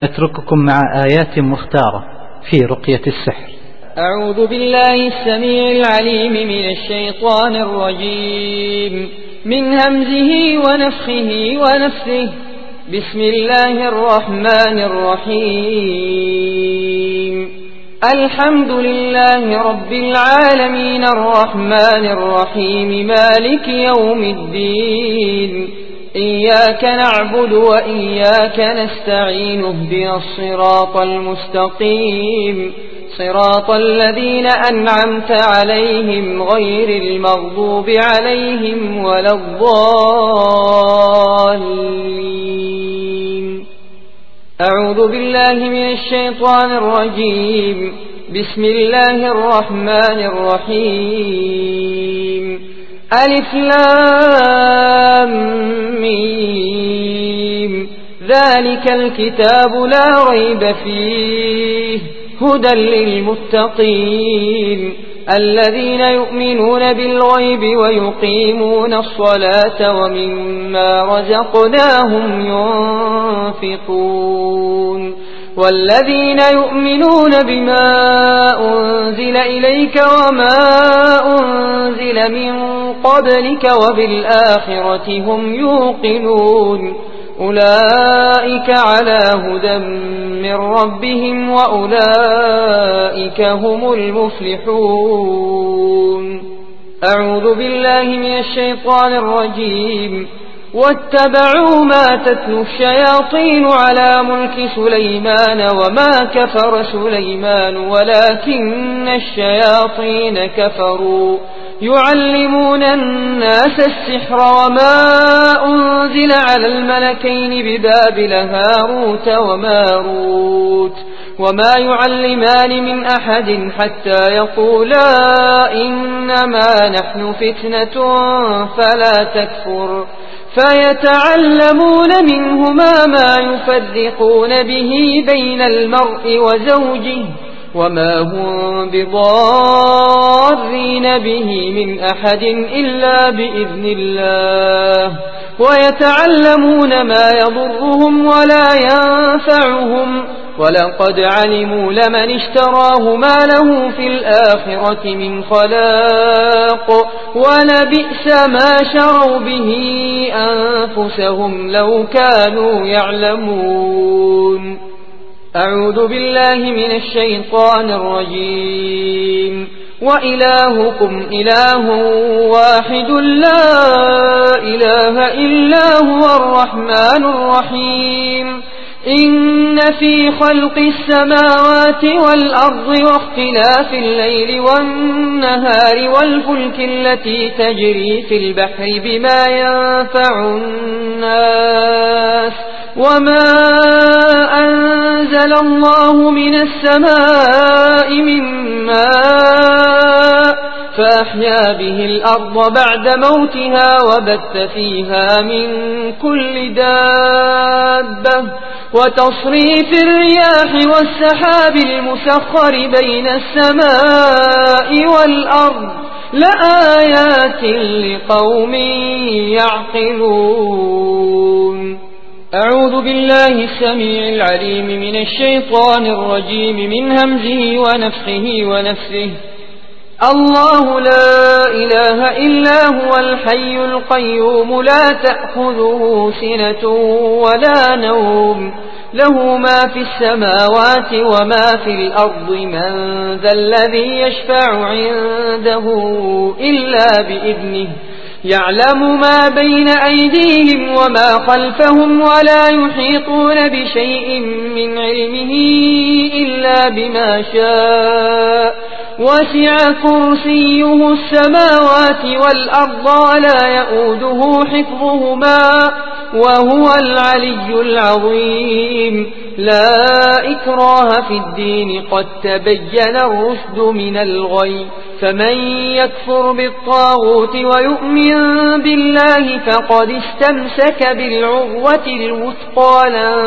أترككم مع آيات مختارة في رقية السحر. أعوذ بالله السميع العليم من الشيطان الرجيم من همزه ونفخه ونفثه. بسم الله الرحمن الرحيم. الحمد لله رب العالمين الرحمن الرحيم مالك يوم الدين. إياك نعبد وإياك نستعين اهدنا الصراط المستقيم صراط الذين أنعمت عليهم غير المغضوب عليهم ولا الضالين. أعوذ بالله من الشيطان الرجيم. بسم الله الرحمن الرحيم. ألف لام ميم. ذلك الكتاب لا ريب فيه هدى للمتقين الذين يؤمنون بالغيب ويقيمون الصلاة ومما رزقناهم ينفقون والذين يؤمنون بما أنزل إليك وما أنزل من قبلك وبالآخرة هم يوقنون أولئك على هدى من ربهم وأولئك هم المفلحون. أعوذ بالله من الشيطان الرجيم. واتبعوا ما تتلو الشياطين على ملك سليمان وما كفر سليمان ولكن الشياطين كفروا يعلمون الناس السحر وما أنزل على الملكين ببابل هاروت وماروت وما يعلمان من أحد حتى يقولا إنما نحن فتنة فلا تكفر فيتعلمون منهما ما يفرقون به بين المرء وزوجه وما هم بضارين به من أحد إلا بإذن الله ويتعلمون ما يضرهم ولا ينفعهم ولقد علموا لمن اشتراه ما له في الآخرة من خلاق ولبئس ما شروا به أنفسهم لو كانوا يعلمون. أعوذ بالله من الشيطان الرجيم. وإلهكم إله واحد لا إله إلا هو الرحمن الرحيم. إن في خلق السماوات والأرض واختلاف الليل والنهار والفلك التي تجري في البحر بما ينفع الناس وما أنزل الله من السماء من ماء فأحيا به الأرض بعد موتها وبث فيها من كل دابة وتصريف الرياح والسحاب المسخر بين السماء والأرض لآيات لقوم يعقلون. أعوذ بالله السميع العليم من الشيطان الرجيم من همزه ونفخه ونفثه. الله لا إله إلا هو الحي القيوم لا تأخذه سنة ولا نوم له ما في السماوات وما في الأرض من ذا الذي يشفع عنده إلا بإذنه يعلم ما بين أيديهم وما خلفهم ولا يحيطون بشيء من علمه إلا بما شاء وسع كرسيه السماوات والأرض ولا يؤوده حفظهما وهو العلي العظيم. لا إكراه في الدين قد تبين الرشد من الغي فمن يكفر بالطاغوت ويؤمن بالله فقد استمسك بالعروة الوثقى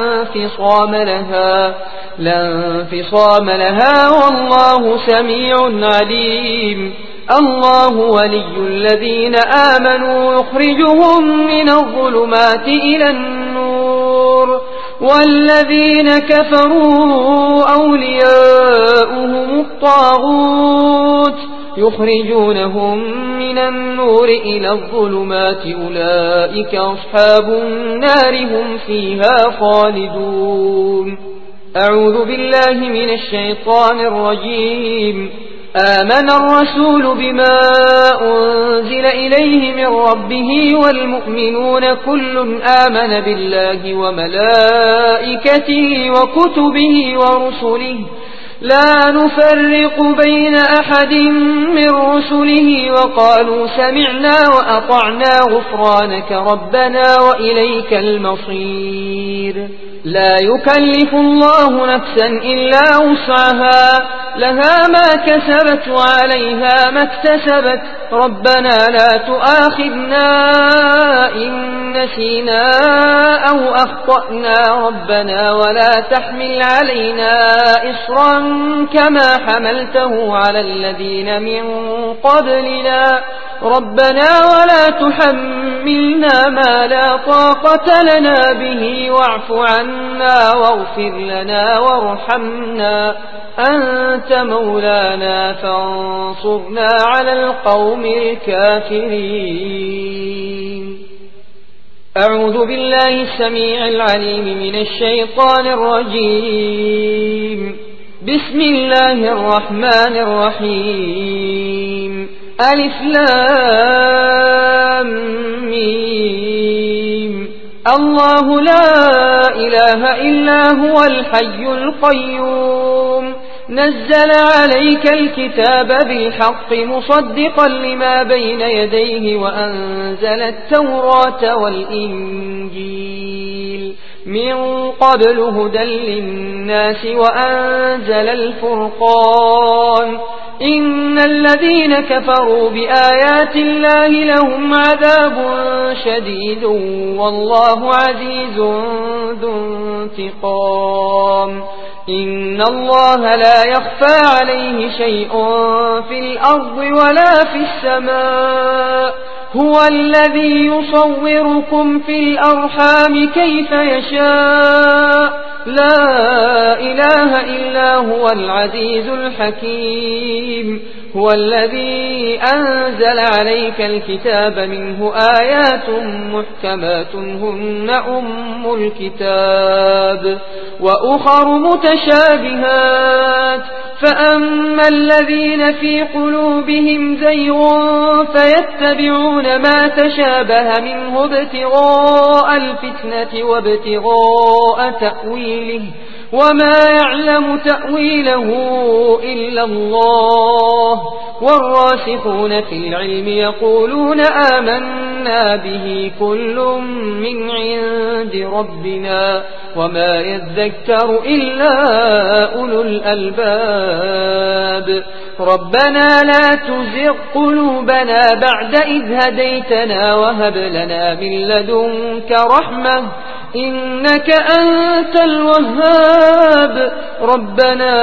لا انفصام لها والله سميع عليم. الله ولي الذين آمنوا يخرجهم من الظلمات إلى النور والذين كفروا أولياؤهم الطاغوت يخرجونهم من النور إلى الظلمات أولئك أصحاب النار هم فيها خالدون. أعوذ بالله من الشيطان الرجيم. آمن الرسول بما أنزل إليه من ربه والمؤمنون كل آمن بالله وملائكته وكتبه ورسله لا نفرق بين أحد من رسله وقالوا سمعنا وأطعنا غفرانك ربنا وإليك المصير. لا يكلف الله نفسا إلا وسعها لها ما كسبت وعليها ما اكتسبت ربنا لا تؤاخذنا إن نسينا أو أخطأنا ربنا ولا تحمل علينا إصرا كما حملته على الذين من قبلنا ربنا ولا تحملنا ما لا طاقة لنا به واعف عنا واغفر لنا وارحمنا أنت مولانا فانصرنا على القوم الكافرين. أعوذ بالله السميع العليم من الشيطان الرجيم. بسم الله الرحمن الرحيم. ألف لام ميم. الله لا إله إلا هو الحي القيوم نزل عليك الكتاب بالحق مصدقا لما بين يديه وأنزل التوراة والإنجيل من قبل هدى للناس وأنزل الفرقان إن الذين كفروا بآيات الله لهم عذاب شديد والله عزيز ذو انتقام. إن الله لا يخفى عليه شيء في الأرض ولا في السماء هو الذي يصوركم في الأرحام كيف يشاء لا إله إلا هو العزيز الحكيم. هو الذي أنزل عليك الكتاب منه آيات محكمات هن أم الكتاب وأخر متشابهات فأما الذين في قلوبهم زيغ فيتبعون ما تشابه منه ابتغاء الفتنة وابتغاء تأويله وما يعلم تأويله إلا الله والراسخون في العلم يقولون آمنا به كل من عند ربنا وما يذكر إلا أولو الألباب. ربنا لا تزغ قلوبنا بعد إذ هديتنا وهب لنا من لدنك رحمة إنك أنت الوهاب. ربنا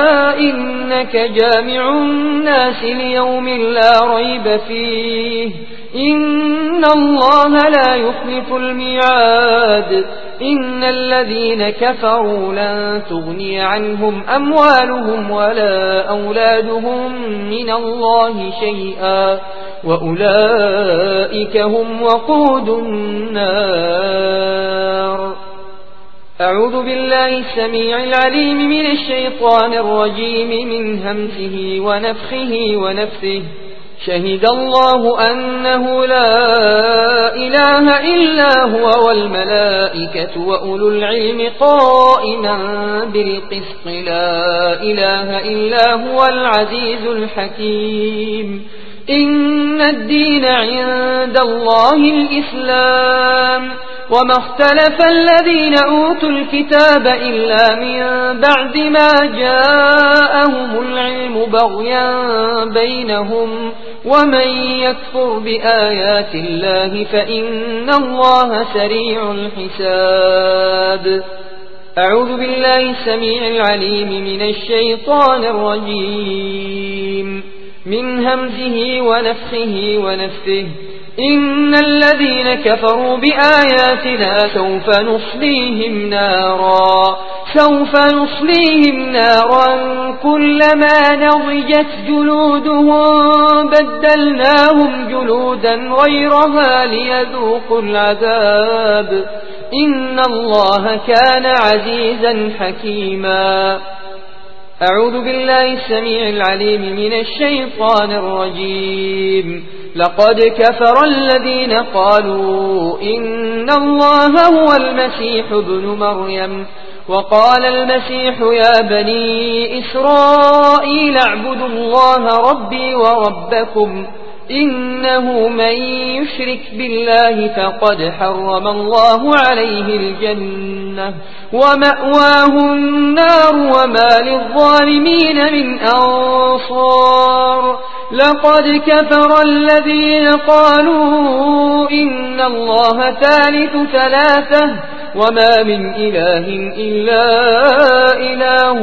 إنك جامع الناس ليوم لا ريب فيه إن الله لا يخلف الميعاد. إن الذين كفروا لن تغني عنهم أموالهم ولا أولادهم من الله شيئا وأولئك هم وقود النار. أعوذ بالله السميع العليم من الشيطان الرجيم من همزه ونفخه ونفثه. شهد الله أنه لا إله إلا هو والملائكة وأولو العلم قائما بالقسط لا إله إلا هو العزيز الحكيم. إن الدين عند الله الإسلام وما اختلف الذين أوتوا الكتاب إلا من بعد ما جاءهم العلم بغيا بينهم ومن يكفر بآيات الله فإن الله سريع الحساب. أعوذ بالله السميع العليم من الشيطان الرجيم من همزه ونفخه ونفثه. إن الذين كفروا بآياتنا سوف نصليهم نارا كلما نضجت جلودهم بدلناهم جلودا غيرها ليذوقوا العذاب إن الله كان عزيزا حكيما. أعوذ بالله السميع العليم من الشيطان الرجيم. لقد كفر الذين قالوا إن الله هو المسيح ابن مريم وقال المسيح يا بني إسرائيل اعبدوا الله ربي وربكم إنه من يشرك بالله فقد حرم الله عليه الجنة ومأواه النار وما للظالمين من أنصار. لقد كفر الذين قالوا إن الله ثالث ثلاثة وما من إله إلا إله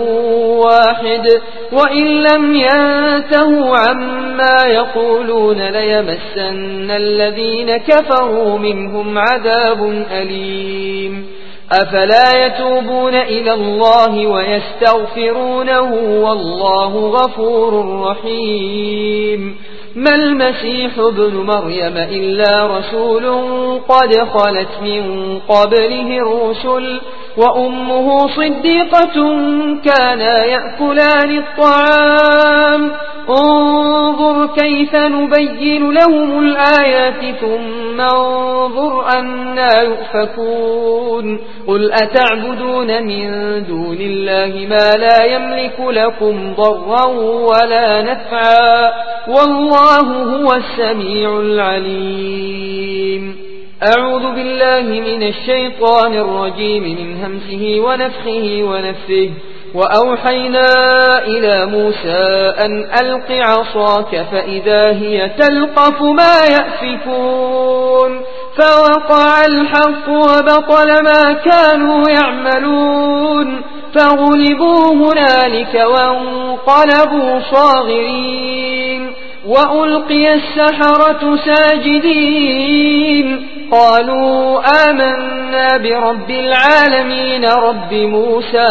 واحد وإن لم ينتهوا عما يقولون ليمسن الذين كفروا منهم عذاب أليم. أفلا يتوبون إلى الله ويستغفرونه والله غفور رحيم. ما المسيح ابن مريم إلا رسول قد خلت من قبله الرسل وأمه صديقة كانا يأكلان الطعام انظر كيف نبين لهم الآيات ثم انظر أنا يؤفكون. قل أتعبدون من دون الله ما لا يملك لكم ضرا ولا نفعا والله هو السميع العليم. أعوذ بالله من الشيطان الرجيم من همسه ونفخه ونفثه. وأوحينا إلى موسى أن ألق عصاك فإذا هي تلقف ما يأفكون فوقع الحق وبطل ما كانوا يعملون فغلبوا هنالك وانقلبوا صاغرين وألقي السحرة ساجدين قالوا آمنا برب العالمين رب موسى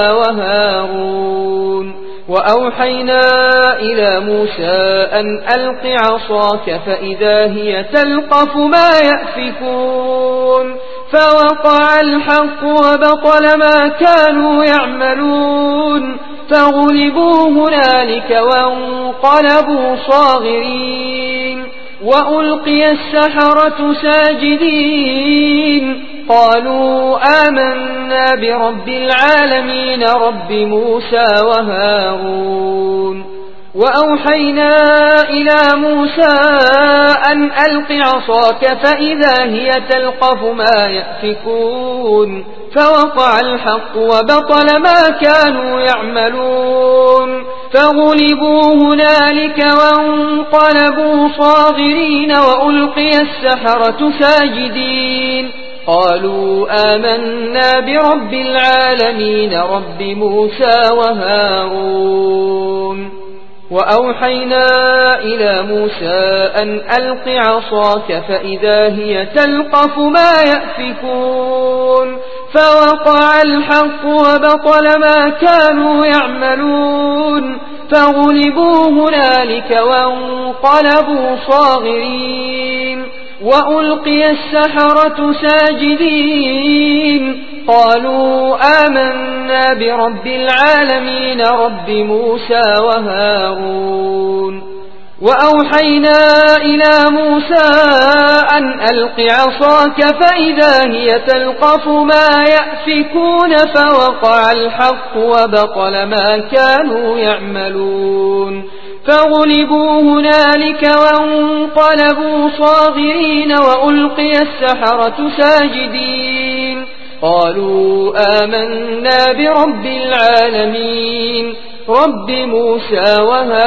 وهارون. وأوحينا إلى موسى أن ألق عصاك فإذا هي تلقف ما يأفكون فوقع الحق وبطل ما كانوا يعملون فغلبوا هنالك وانقلبوا صاغرين وألقي السحرة ساجدين قالوا آمنا برب العالمين رب موسى وهارون. وأوحينا إلى موسى أن ألق عصاك فإذا هي تلقف ما يأفكون فوقع الحق وبطل ما كانوا يعملون فغلبوا هنالك وانقلبوا صاغرين وألقي السحرة ساجدين قالوا آمنا برب العالمين رب موسى وهارون. وأوحينا إلى موسى أن ألق عصاك فإذا هي تلقف ما يأفكون فوقع الحق وبطل ما كانوا يعملون فغلبوا هنالك وانقلبوا صاغرين وألقي السحرة ساجدين قالوا آمنا برب العالمين رب موسى وهارون. وأوحينا إلى موسى أن ألق عصاك فإذا هي تلقف ما يأفكون فوقع الحق وبطل ما كانوا يعملون فغلبوا هنالك وانقلبوا صاغرين وألقي السحرة ساجدين قالوا آمنا برب العالمين رب موسى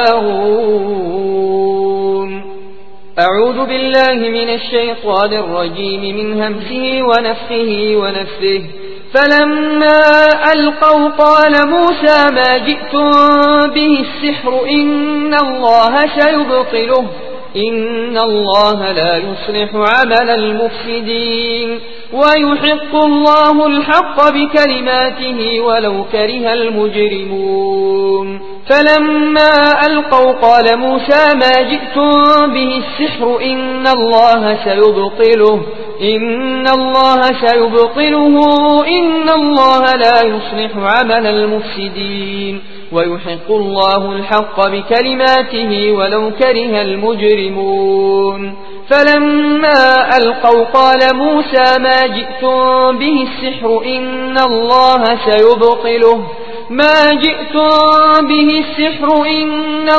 وهارون. أعوذ بالله من الشيطان الرجيم من همسه ونفخه ونفثه. فلما ألقوا قال موسى ما جئتم به السحر إن الله سيبطله إن الله لا يصلح عمل المفسدين ويحق الله الحق بكلماته ولو كره المجرمون فلما ألقوا قال موسى ما جئتم به السحر إن الله سيبطله إن الله لا يصلح عمل المفسدين ويحق الله الحق بكلماته ولو كره المجرمون فلما ألقوا قال موسى ما جئتم به السحر إن الله سيبطله إن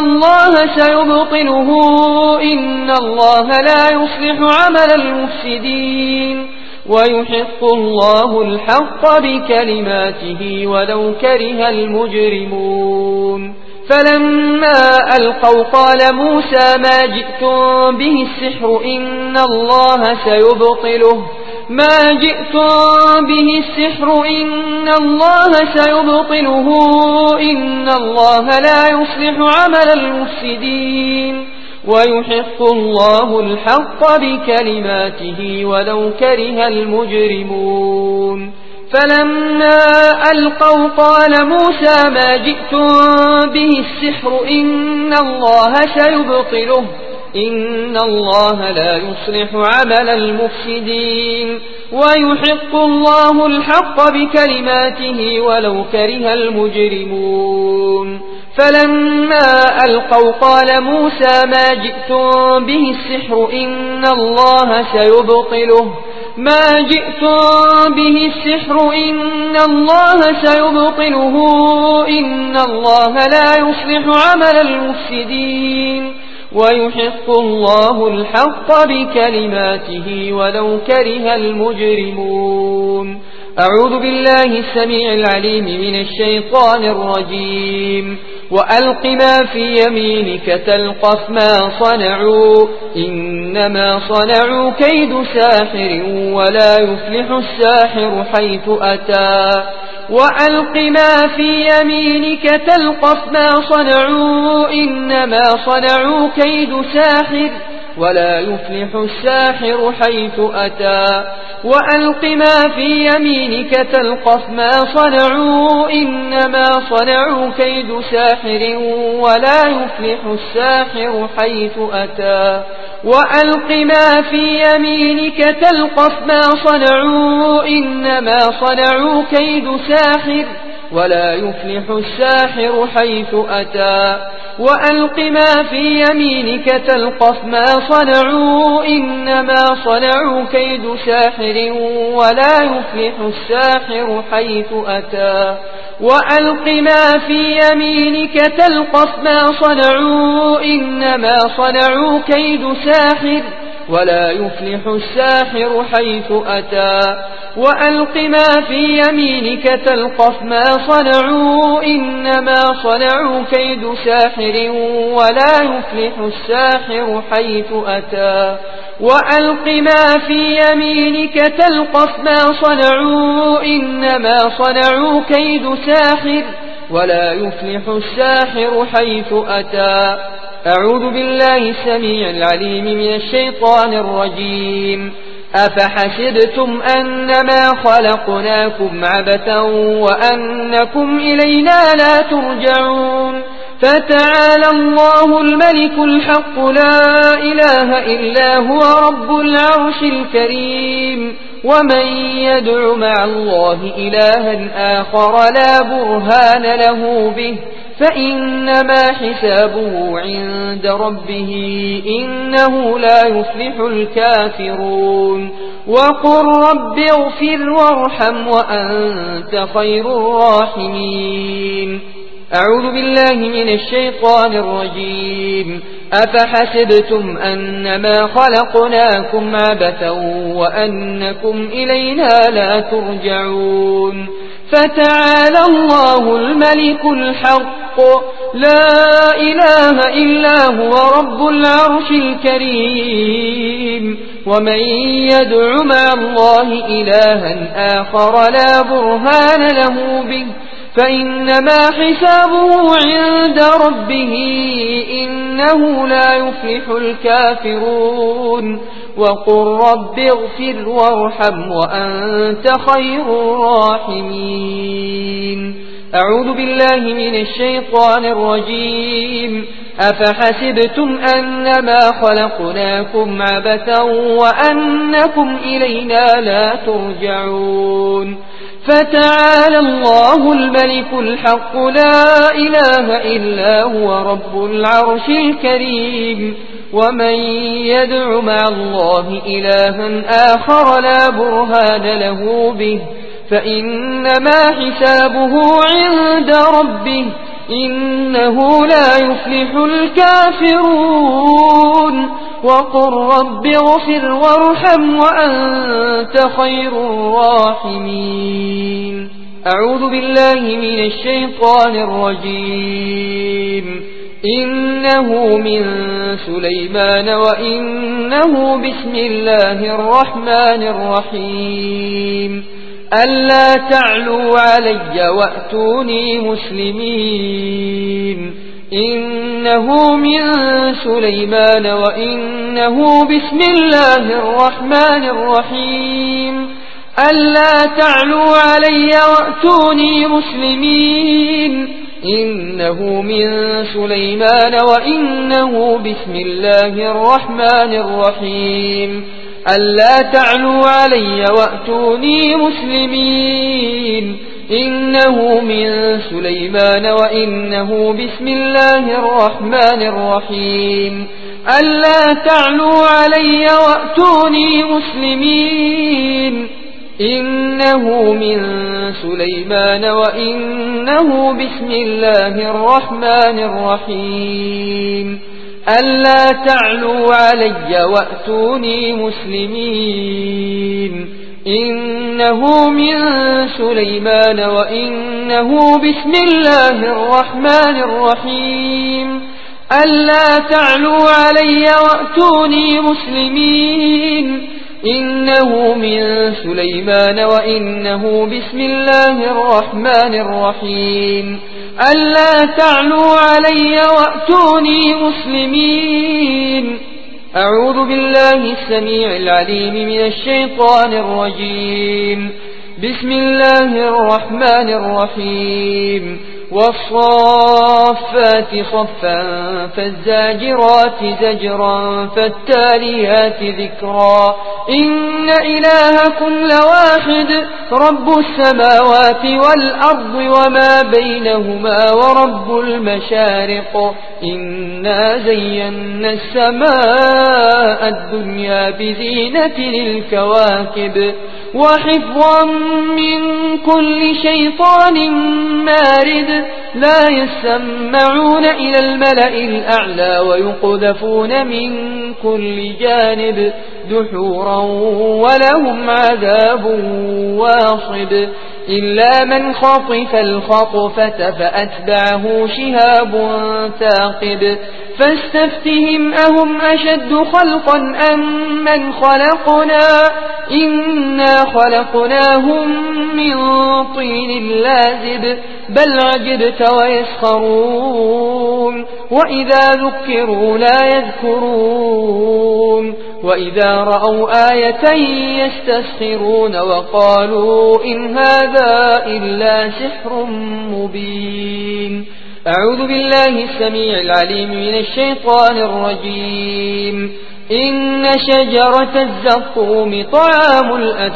الله لا يصلح عمل المفسدين ويحق الله الحق بكلماته ولو كره المجرمون فلما ألقوا قال موسى ما جئتم به السحر إن الله سيبطله إن الله لا يصلح عمل المفسدين ويحق الله الحق بكلماته ولو كره المجرمون فلما ألقوا قال موسى ما جئتم به السحر إن الله سيبطله إن الله لا يصلح عمل المفسدين ويحق الله الحق بكلماته ولو كره المجرمون فلما ألقوا قال موسى ما جئتم به السحر إن الله سيبطله إن الله لا يصلح عمل المفسدين ويحق الله الحق بكلماته ولو كره المجرمون أعوذ بالله السميع العليم من الشيطان الرجيم وألق ما في يمينك تلقف ما صنعوا إنما صنعوا كيد ساحر ولا يفلح الساحر حيث أتى وألق ما في يمينك تلقف ما صنعوا إنما صنعوا كيد ساحر ولا يفلح الساحر حيث أتى وألق ما في يمينك تلقف ما صنعوا إنما صنعوا كيد ساحر ولا يفلح الساحر حيث أتى وألق ما في يمينك تلقف ما صنعوا إنما صنعوا كيد ساحر ولا يفلح الساحر حيث أتى وألق ما في يمينك تلقف ما صنعوا إنما صنعوا كيد ساحر ولا يفلح الساحر حيث أتى وألق ما في يمينك تلقف ما صنعوا إنما صنعوا كيد ساحر ولا يفلح الساحر حيث أتى وألق ما في يمينك تلقف ما صنعوا إنما صنعوا كيد ساحر ولا يفلح الساحر حيث أتى وألق ما في يمينك تلقف ما صنعوا إنما صنعوا كيد ساحر ولا يفلح الساحر حيث أتى أعوذ بالله السميع العليم من الشيطان الرجيم أفحسبتم أنما خلقناكم عبثا وأنكم إلينا لا ترجعون فتعالى الله الملك الحق لا إله إلا هو رب العرش الكريم ومن يدع مع الله إلها آخر لا برهان له به فإنما حسابه عند ربه إنه لا يفلح الكافرون وقل رب اغفر وارحم وأنت خير الراحمين أعوذ بالله من الشيطان الرجيم أفحسبتم أنما خلقناكم عبثا وأنكم إلينا لا ترجعون فتعالى الله الملك الحق لا إله إلا هو رب العرش الكريم ومن يدع مع الله إلها آخر لا برهان له به فإنما حسابه عند ربه إنه لا يفلح الكافرون وقل رب اغفر وارحم وأنت خير الراحمين. أعوذ بالله من الشيطان الرجيم. أفحسبتم أنما خلقناكم عبثا وأنكم إلينا لا ترجعون فتعالى الله الملك الحق لا إله إلا هو رب العرش الكريم. ومن يدع مع الله إلها آخر لا برهان له به فإنما حسابه عند ربه إنه لا يفلح الكافرون وقل رب اغفر وارحم وأنت خير الراحمين. أعوذ بالله من الشيطان الرجيم. إنه من سليمان وإنه بسم الله الرحمن الرحيم. ألا تعلوا علي وأتوني مسلمين. إنه من سليمان وإنه بسم الله الرحمن الرحيم. ألا تعلوا علي وأتوني مسلمين. إنه من سليمان وإنه بسم الله الرحمن الرحيم. ألا تعلوا علي وأتوني مسلمين. إنه من سليمان وإنه بسم الله الرحمن الرحيم. ألا تعلوا علي وأتوني مسلمين. إنه من سليمان وإنه بسم الله الرحمن الرحيم. ألا تعلوا علي وأتوني مسلمين. إنه من سليمان وإنه بسم الله الرحمن الرحيم. ألا تعلوا علي وأتوني مسلمين. إنه من سليمان وإنه بسم الله الرحمن الرحيم. ألا تعلوا علي وأتوني مسلمين. أعوذ بالله السميع العليم من الشيطان الرجيم. بسم الله الرحمن الرحيم. والصافات صفا فالزاجرات زجرا فالتاليات ذكرا. إن إلهكم لواحد رب السماوات والأرض وما بينهما ورب المشارق. إنا زينا السماء الدنيا بزينة الكواكب وحفظا من كل شيطان مارد. لا يسمعون إلى الملأ الأعلى ويقذفون من كل جانب دحورا ولهم عذاب واصب. إلا من خطف الخطفة فأتبعه شهاب ثاقب. فاستفتهم أهم أشد خلقا أم من خلقنا إنا خلقناهم من طين لازب. بل عجبت ويسخرون وإذا ذكروا لا يذكرون وإذا رأوا آية يستسخرون وقالوا إن هذا إلا سحر مبين. أعوذ بالله السميع العليم من الشيطان الرجيم. إن شجرة الزقوم طعام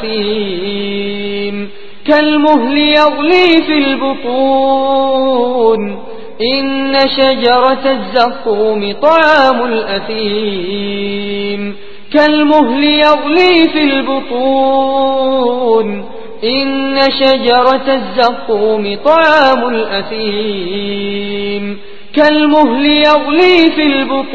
الأثيم كالمهل يغلي في البطون. إن شجرة الزقوم طعام الأثيم كالمهل يغلي في البطون. إن شجرة الزقوم طعام الأثيم كالمهل يغلي في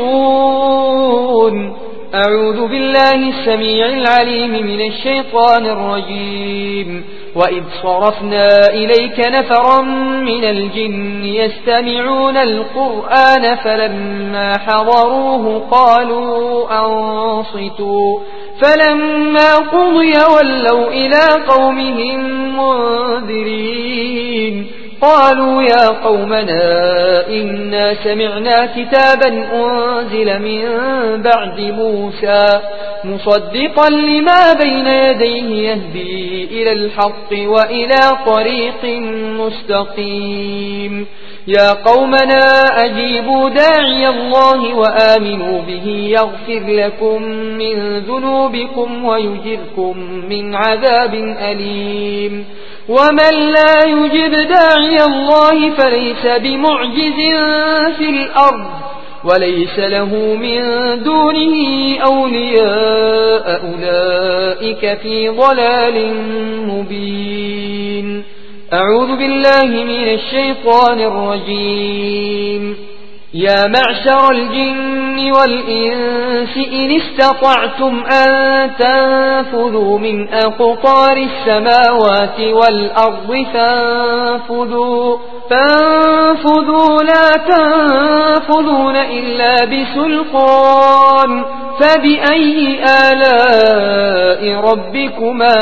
البطون. أعوذ بالله السميع العليم من الشيطان الرجيم. وإذ صرفنا إليك نفرا من الجن يستمعون القرآن فلما حضروه قالوا أنصتوا فلما قضي ولوا إلى قومهم منذرين. قالوا يا قومنا إنا سمعنا كتابا أنزل من بعد موسى مصدقا لما بين يديه يهدي إلى الحق وإلى طريق مستقيم يا قومنا أجيبوا داعي الله وآمنوا به يغفر لكم من ذنوبكم ويجركم من عذاب أليم ومن لا يجب داعي الله فليس بمعجز في الأرض وليس له من دونه أولياء أولئك في ضلال مبين أعوذ بالله من الشيطان الرجيم يا معشر الجن والإنس إن استطعتم أن تنفذوا من أقطار السماوات والأرض فانفذوا لا تنفذون إلا بسلطان فبأي آلاء ربكما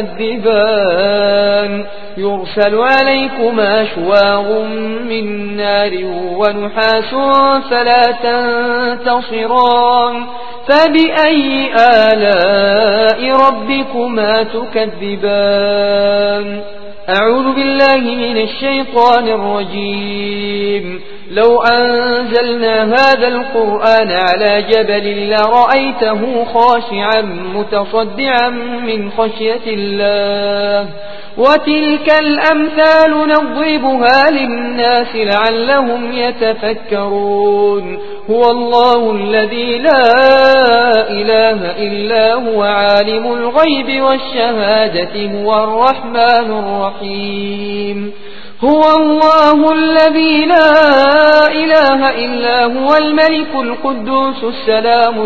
تكذبان يرسل عليكما شواظ من نار ونحاس فلا تنتصران فبأي آلاء ربكما تكذبان أعوذ بالله من الشيطان الرجيم لو أنزلنا هذا القرآن على جبل لرأيته خاشعا متصدعا من خشية الله وتلك الأمثال نضربها للناس لعلهم يتفكرون هو الله الذي لا إله إلا هو عالم الغيب والشهادة هو الرحمن الرحيم هو الله الذي لا إله إلا هو الملك القدوس السلام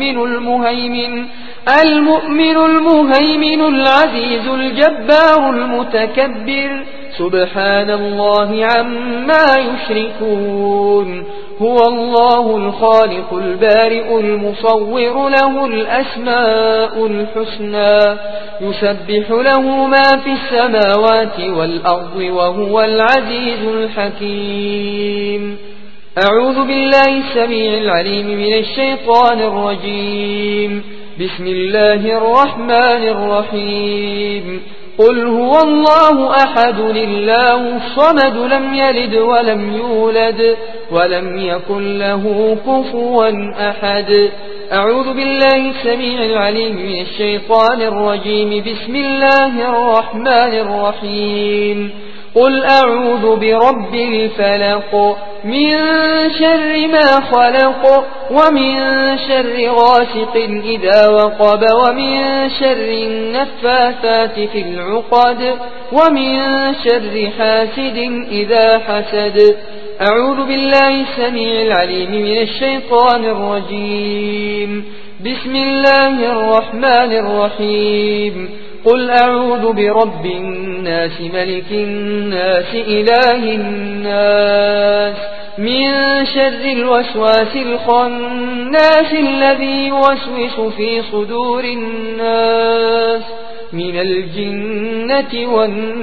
المؤمن المهيمن العزيز الجبار المتكبر سبحان الله عما يشركون هو الله الخالق البارئ المصور له الأسماء الحسنى يسبح له ما في السماوات والأرض وهو العزيز الحكيم أعوذ بالله السميع العليم من الشيطان الرجيم بسم الله الرحمن الرحيم قل هو الله أحد الله الصمد لم يلد ولم يولد ولم يكن له كفوا أحد أعوذ بالله السميع العليم من الشيطان الرجيم بسم الله الرحمن الرحيم قل أعوذ برب الفلق من شر ما خلق ومن شر غاسق إذا وقب ومن شر النفاثات في العقد ومن شر حاسد إذا حسد أعوذ بالله السميع العليم من الشيطان الرجيم بسم الله الرحمن الرحيم قل أعوذ برب الناس ملك الناس إله الناس من شر الوسواس الخناس الذي يوسوس في صدور الناس من الجنة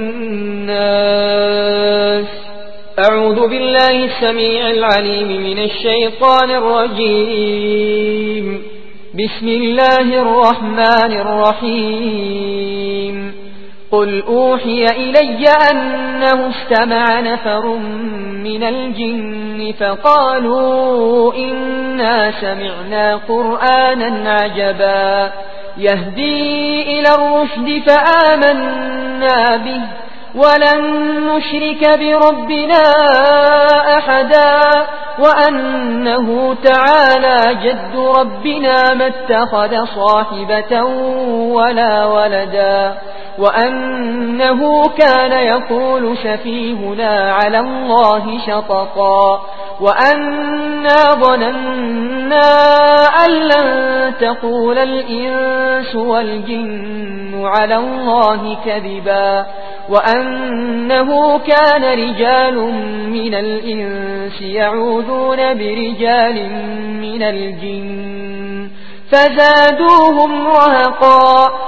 والناس أعوذ بالله السميع العليم من الشيطان الرجيم بسم الله الرحمن الرحيم قل أوحي إلي أنه استمع نفر من الجن فقالوا إنا سمعنا قرآنا عجبا يهدي إلى الرشد فآمنا به ولن نشرك بربنا أحدا وأنه تعالى جد ربنا ما اتخذ صاحبة ولا ولدا وأنه كان يقول سفيهنا على الله شططا وأنا ظننا أن لن تقول الإنس والجن على الله كذبا وأنه كان رجال من الإنس يعوذون برجال من الجن فزادوهم رهقا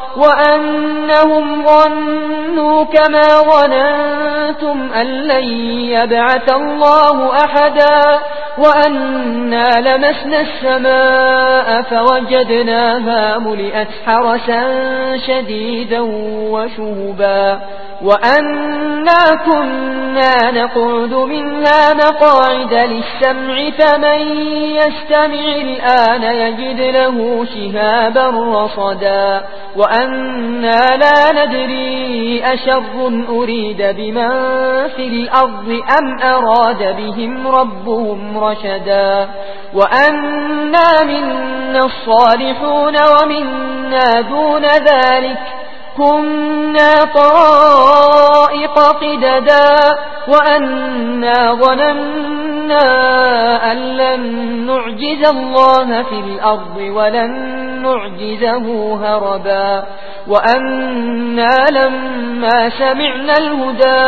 وأنهم ظنوا كما ظننتم أن لن يبعث الله أحدا وأنا لمسنا السماء فوجدناها ملئت حرسا شديدا وشهبا وأنا كنا نقعد منها مقاعد للسمع فمن يستمع الآن يجد له شهابا رصدا وأنا لا ندري أشر أريد بمن في الأرض أم أراد بهم ربهم رشدا وأنا منا الصالحون ومنا دون ذلك كنا طرائق قددا وأنا ظننا أن لن نعجز الله في الأرض ولن نعجزه هربا وأنا لما سمعنا الهدى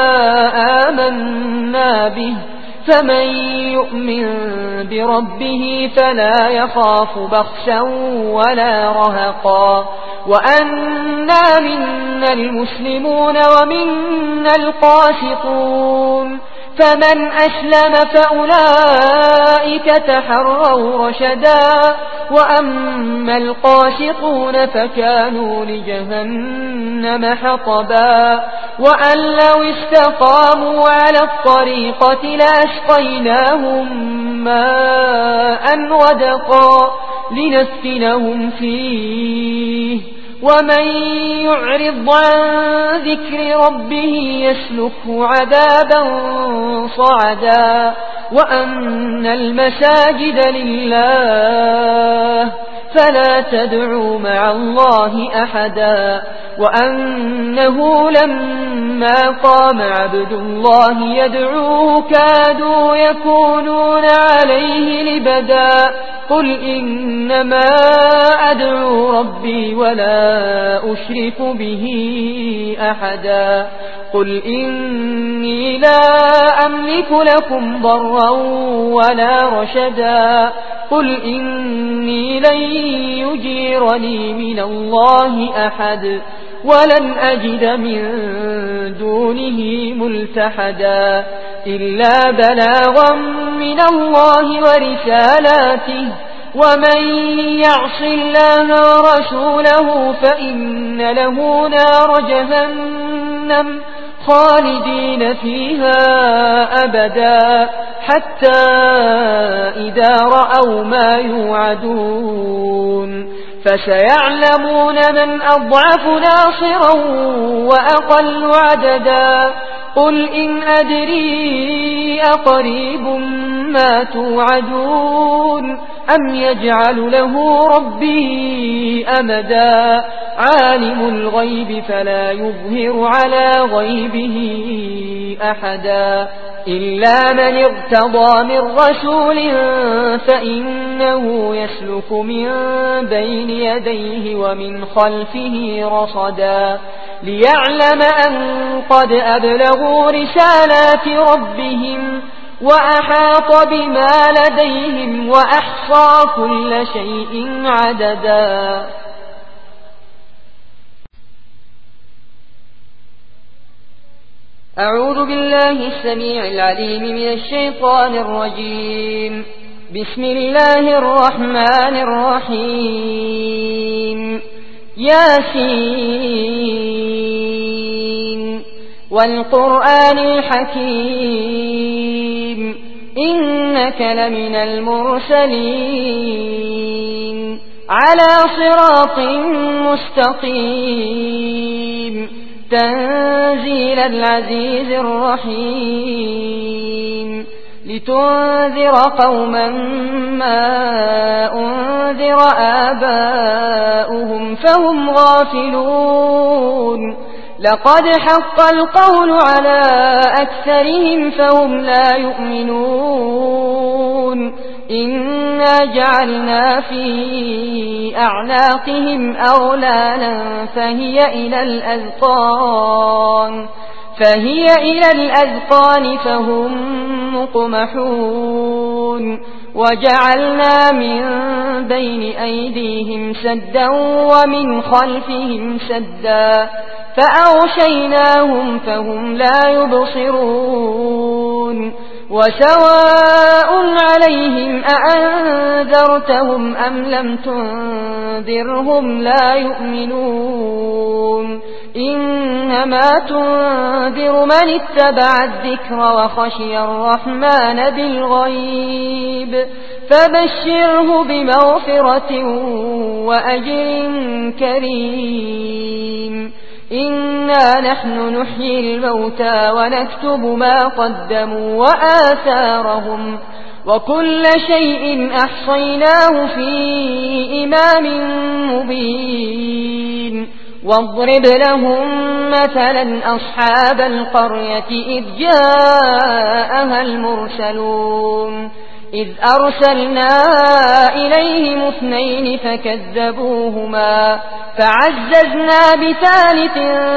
آمنا به فمن يؤمن بربه فلا يخاف بخسا ولا رهقا وأنا منا المسلمون ومنا القاسطون فمن أسلم فأولئك تحروا رشدا وأما القاسطون فكانوا لجهنم حطبا وأن لو استقاموا على الطريقة لأسقيناهم ماء غدقا لنفتنهم فيه ومن يعرض عن ذكر ربه يسلكه عذابا صعدا وأن المساجد لله فلا تدعوا مع الله أحدا وأنه لما قام عبد الله يدعوه كادوا يكونون عليه لبدا قل إنما أدعو ربي ولا أشرك به أحدا قل إني لا أملك لكم ضرا ولا رشدا قل إني لن يجيرني من الله أحد ولن أجد من دونه ملتحدا إلا بلاغا من الله ورسالاته ومن يعص الله ورسوله فإن له نار جهنم خالدين فيها أبدا حتى إذا رأوا ما يوعدون فسيعلمون من أضعف ناصرا وأقل عددا قل إن أدري أقريب ما توعدون أم يجعل له ربي أمدا عالم الغيب فلا يظهر على غيبه أحدا إلا من ارتضى من رسول فإنه يسلك من بين يديه ومن خلفه رصدا ليعلم أن قد أبلغوا رسالات ربهم وأحاط بما لديهم وأحصى كل شيء عددا أعوذ بالله السميع العليم من الشيطان الرجيم بسم الله الرحمن الرحيم ياسين والقرآن الحكيم إنك لمن المرسلين على صراط مستقيم تنزيل العزيز الرحيم لتنذر قوما ما أنذر آباؤهم فهم غافلون لقد حق القول على أكثرهم فهم لا يؤمنون إنا جعلنا في أعناقهم أغلالا فهي إلى الأذقان فهي إلى الأذقان فهم مقمحون وجعلنا من بين أيديهم سدا ومن خلفهم سدا فأغشيناهم فهم لا يبصرون وسواء عليهم أأنذرتهم أم لم تنذرهم لا يؤمنون إنما تنذر من اتبع الذكر وخشي الرحمن بالغيب فبشره بمغفرة وأجر كريم إنا نحن نحيي الموتى ونكتب ما قدموا وآثارهم وكل شيء أحصيناه في إمام مبين واضرب لهم مثلا أصحاب القرية إذ جاءها المرسلون إذ أرسلنا إليهم 2 فكذبوهما فعززنا بثالث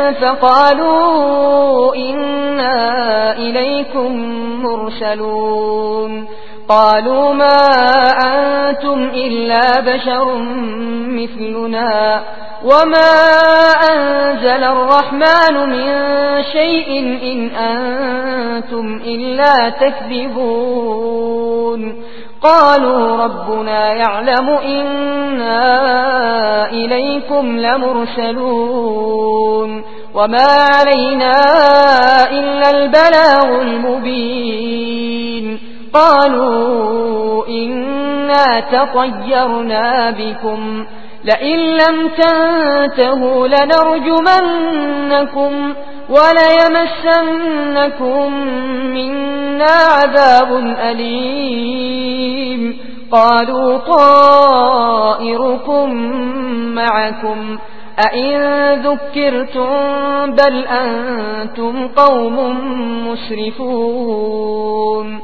فقالوا إنا إليكم مرسلون قالوا ما أنتم إلا بشر مثلنا وما أنزل الرحمن من شيء إن أنتم إلا تكذبون قالوا ربنا يعلم إنا إليكم لمرسلون وما علينا إلا البلاغ المبين قالوا إنا تطيرنا بكم لئن لم تنتهوا لنرجمنكم وليمسنكم منا عذاب أليم قالوا طائركم معكم أئن ذكرتم بل أنتم قوم مسرفون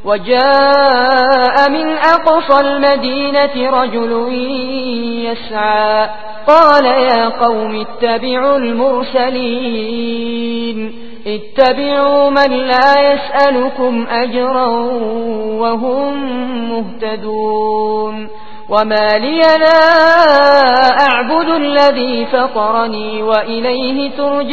وجاء من أقصى المدينة رجل يسعى قال يا قوم اتبعوا المرسلين اتبعوا من لا يسألكم أجرا وهم مهتدون وما لي لا أعبد الذي فطرني وإليه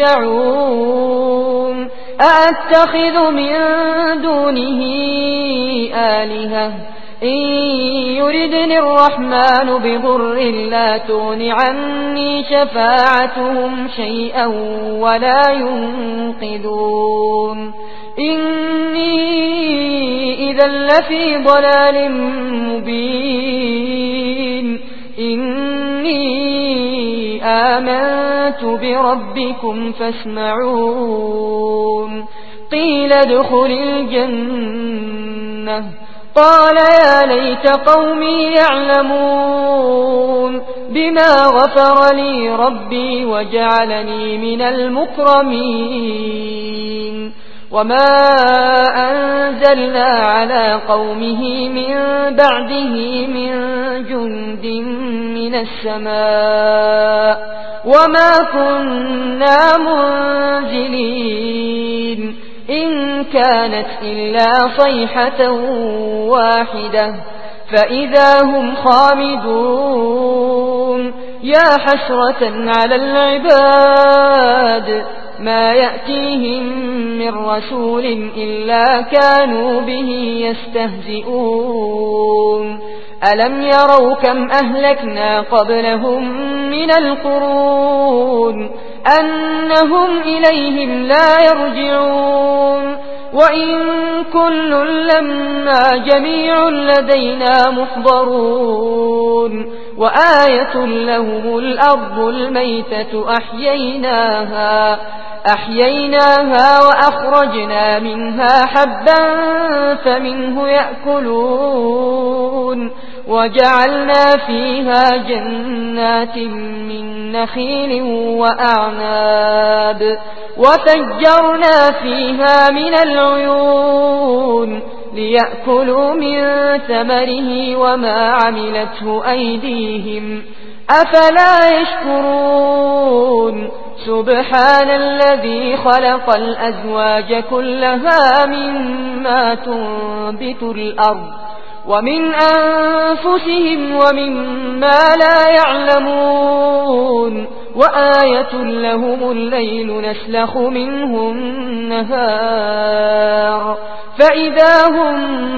ترجعون أأتخذ من دونه آلهة إن يردني الرحمن بضر لا تغن عني شفاعتهم شيئا ولا ينقذون إني إذا لفي ضلال مبين إني آمنت بربكم فاسمعون قيل ادخل الجنة قال يا ليت قومي يعلمون بما غفر لي ربي وجعلني من المكرمين وما أنزلنا على قومه من بعده من جند من السماء وما كنا منزلين إن كانت إلا صيحة واحدة فإذا هم خامدون يا حسرة على العباد ما يأتيهم من رسول إلا كانوا به يستهزئون ألم يروا كم أهلكنا قبلهم من القرون أنهم إليهم لا يرجعون وإن كل لما جميع لدينا محضرون وآية لهم الأرض الميتة أحييناها وأخرجنا منها حبا فمنه يأكلون وجعلنا فيها جنات من نخيل وأعناب وفجرنا فيها من العيون ليأكلوا من ثمره وما عملته أيديهم أفلا يشكرون سبحان الذي خلق الأزواج كلها مما تنبت الأرض ومن أنفسهم ومما لا يعلمون وآية لهم الليل نسلخ منه النهار فإذا هم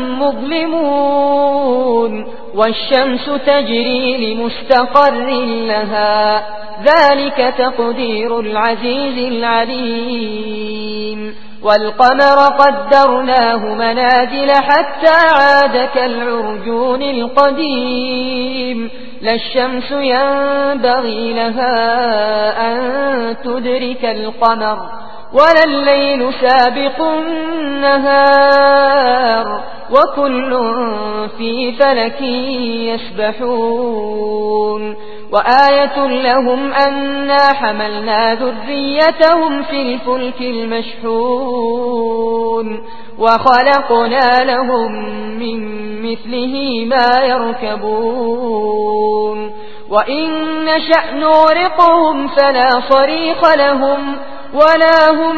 مظلمون والشمس تجري لمستقر لها ذلك تقدير العزيز العليم والقمر قدرناه منازل حتى عاد كالعرجون القديم لا الشمس ينبغي لها أن تدرك القمر ولا الليل سابق النهار وكل في فلك يسبحون وآية لهم أنا حملنا ذريتهم في الفلك المشحون وخلقنا لهم من مثله ما يركبون وإن نشأ نغرقهم فلا صريخ لهم ولا هم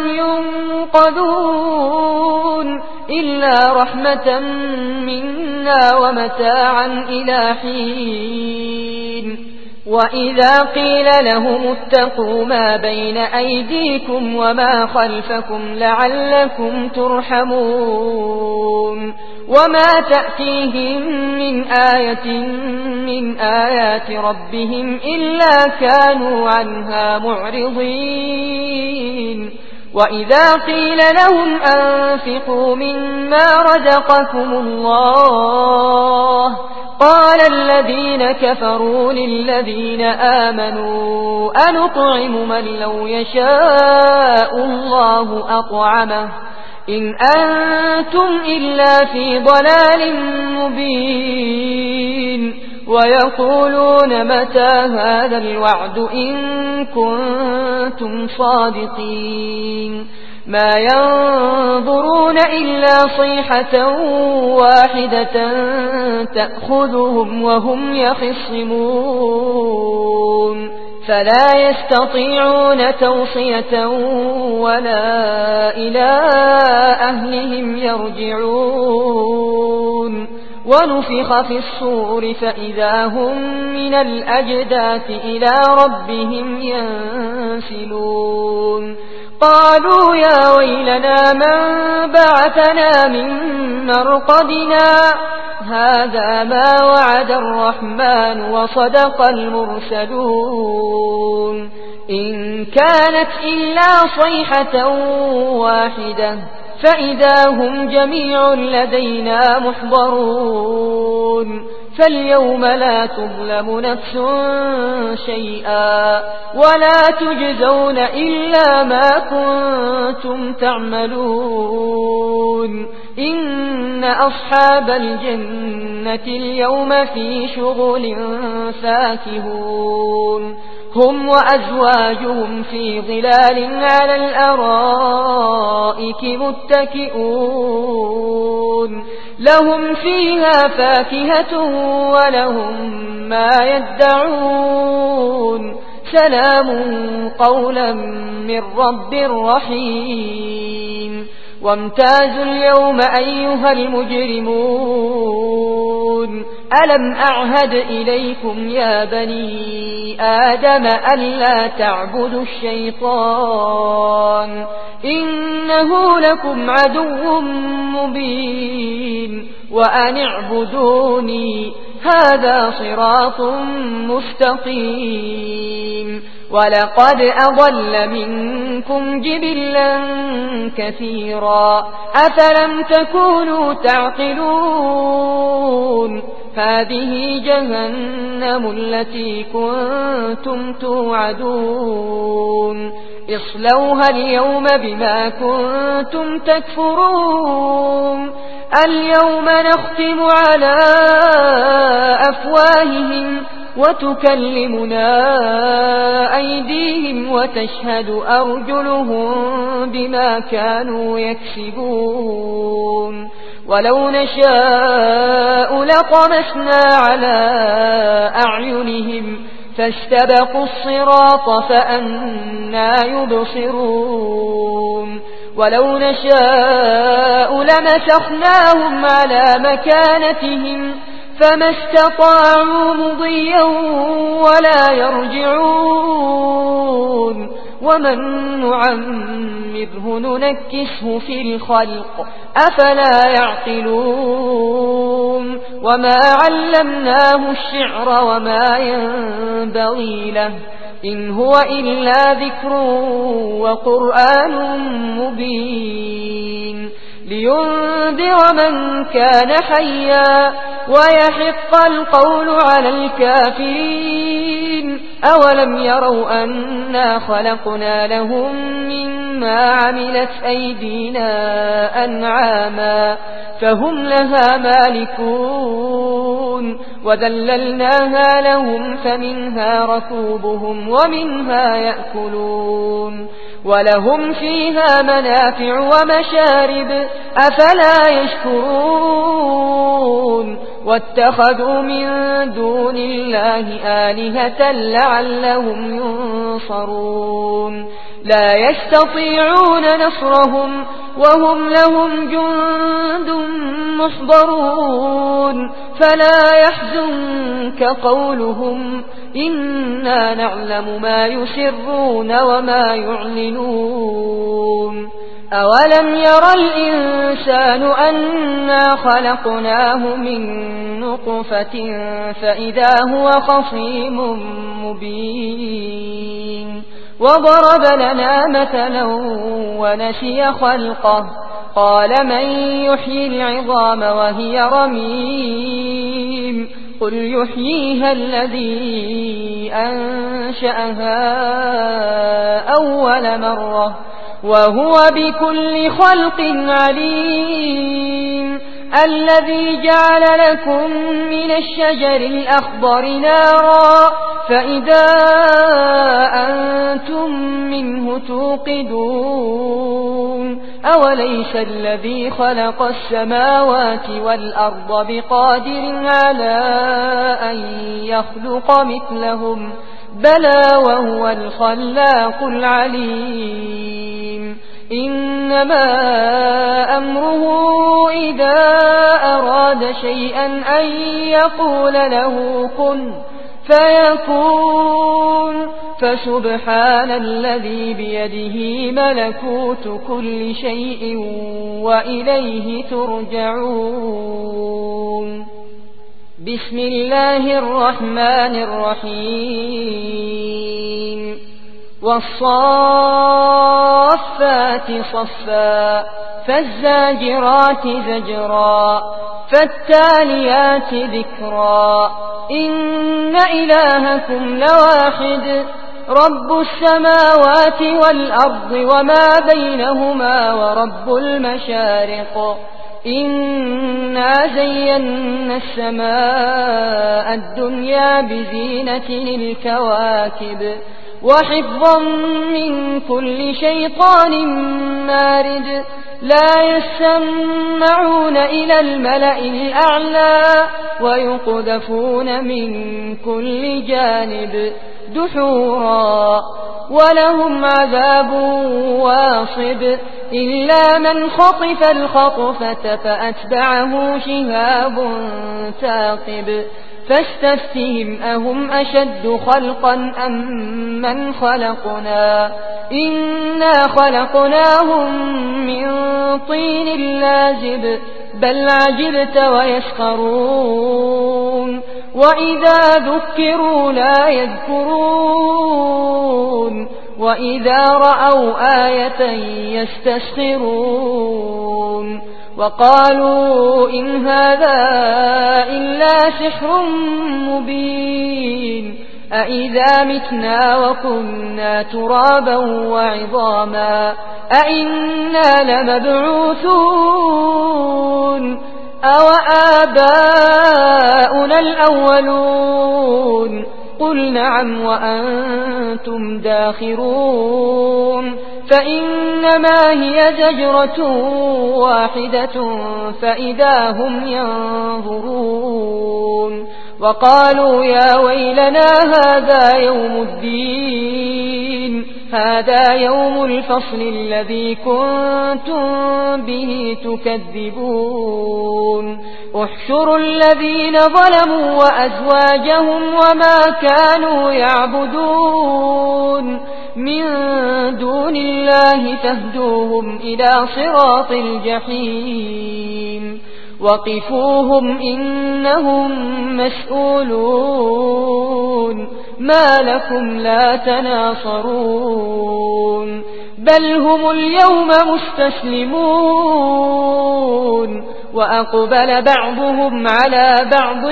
ينقذون إلا رحمة منا ومتاعا إلى حين وإذا قيل لهم اتقوا ما بين أيديكم وما خلفكم لعلكم ترحمون وما تأتيهم من آية من آيات ربهم إلا كانوا عنها معرضين وإذا قيل لهم أنفقوا مما رزقكم الله قال الذين كفروا للذين آمنوا أنطعم من لو يشاء الله أطعمه إن أنتم إلا في ضلال مبين ويقولون متى هذا الوعد إن كنتم صادقين ما ينظرون إلا صيحة واحدة تأخذهم وهم يخصمون فلا يستطيعون توصية ولا إلى أهلهم يرجعون ونفخ في الصور فإذا هم من الأجداث إلى ربهم ينسلون قالوا يا ويلنا من بعثنا من مرقدنا هذا ما وعد الرحمن وصدق المرسلون إن كانت إلا صيحة واحدة فإذا هم جميع لدينا محضرون فاليوم لا تظلم نفس شيئا ولا تجزون إلا ما كنتم تعملون إن أصحاب الجنة اليوم في شغل فاكهون هم وأزواجهم في ظلال على الأرائك متكئون لهم فيها فاكهة ولهم ما يدعون سلام قولا من رب رحيم وامتازوا اليوم أيها المجرمون ألم أعهد إليكم يا بني آدم ألا تعبدوا الشيطان إنه لكم عدو مبين وأن اعبدوني هذا صراط مستقيم ولقد أضل منكم جبلا كثيرا أفلم تكونوا تعقلون هذه جهنم التي كنتم توعدون اصلوها اليوم بما كنتم تكفرون اليوم نختم على أفواههم وتكلمنا أيديهم وتشهد أرجلهم بما كانوا يكسبون ولو نشاء لطمسنا على أعينهم فاستبقوا الصراط فأنى يبصرون ولو نشاء لمسخناهم على مكانتهم فما استطاعوا مضيا ولا يرجعون ومن نعمره ننكسه في الخلق أفلا يعقلون وما علمناه الشعر وما ينبغي له إن هو إلا ذكر وقرآن مبين لينذر من كان حيا ويحق القول على الكافرين أولم يروا أنا خلقنا لهم مما عملت أيدينا أنعاما فهم لها مالكون وذللناها لهم فمنها ركوبهم ومنها يأكلون ولهم فيها منافع ومشارب أفلا يشكرون واتخذوا من دون الله آلهة لعلهم ينصرون لا يستطيعون نصرهم وهم لهم جند محضرون فلا يحزنك قولهم إنا نعلم ما يسرون وما يعلنون أولم ير الإنسان أنا خلقناه من نطفة فإذا هو خصيم مبين وضرب لنا مثلا ونسي خلقه قال من يحيي العظام وهي رميم قل يحييها الذي أنشأها أول مرة وهو بكل خلق عليم الذي جعل لكم من الشجر الأخضر نارا فإذا أنتم منه توقدون أوليس الذي خلق السماوات والأرض بقادر على أن يخلق مثلهم بلى وهو الخلاق العليم إنما أمره إذا أراد شيئا أن يقول له كن فيكون فسبحان الذي بيده ملكوت كل شيء وإليه ترجعون بسم الله الرحمن الرحيم والصافات صفا فالزاجرات زجرا فالتاليات ذكرا إن إلهكم لواحد رب السماوات والأرض وما بينهما ورب المشارق إنا زينا السماء الدنيا بزينة الكواكب وحفظا من كل شيطان مارد لا يسمعون إلى الملأ الأعلى ويقذفون من كل جانب دحورا ولهم عذاب واصب إلا من خطف الخطفة فأتبعه شهاب ثاقب فاستفتهم أهم أشد خلقا أم من خلقنا إنا خلقناهم من طين لازب بل عجبت ويسخرون وإذا ذكروا لا يذكرون وإذا رأوا آية يستسخرون وقالوا إن هذا إلا سحر مبين أإذا متنا وكنا ترابا وعظاما أإنا لمبعوثون أو آباؤنا الأولون قل نعم وأنتم داخرون فإنما هي زجرة واحدة فإذا هم ينظرون وقالوا يا ويلنا هذا يوم الدين، هذا يوم الفصل الذي كنتم به تكذبون. احشروا الذين ظلموا وأزواجهم وما كانوا يعبدون من دون الله فاهدوهم إلى صراط الجحيم، وقفوهم إنهم مسؤولون. ما لكم لا تناصرون بل هم اليوم مستسلمون. وأقبل بعضهم على بعض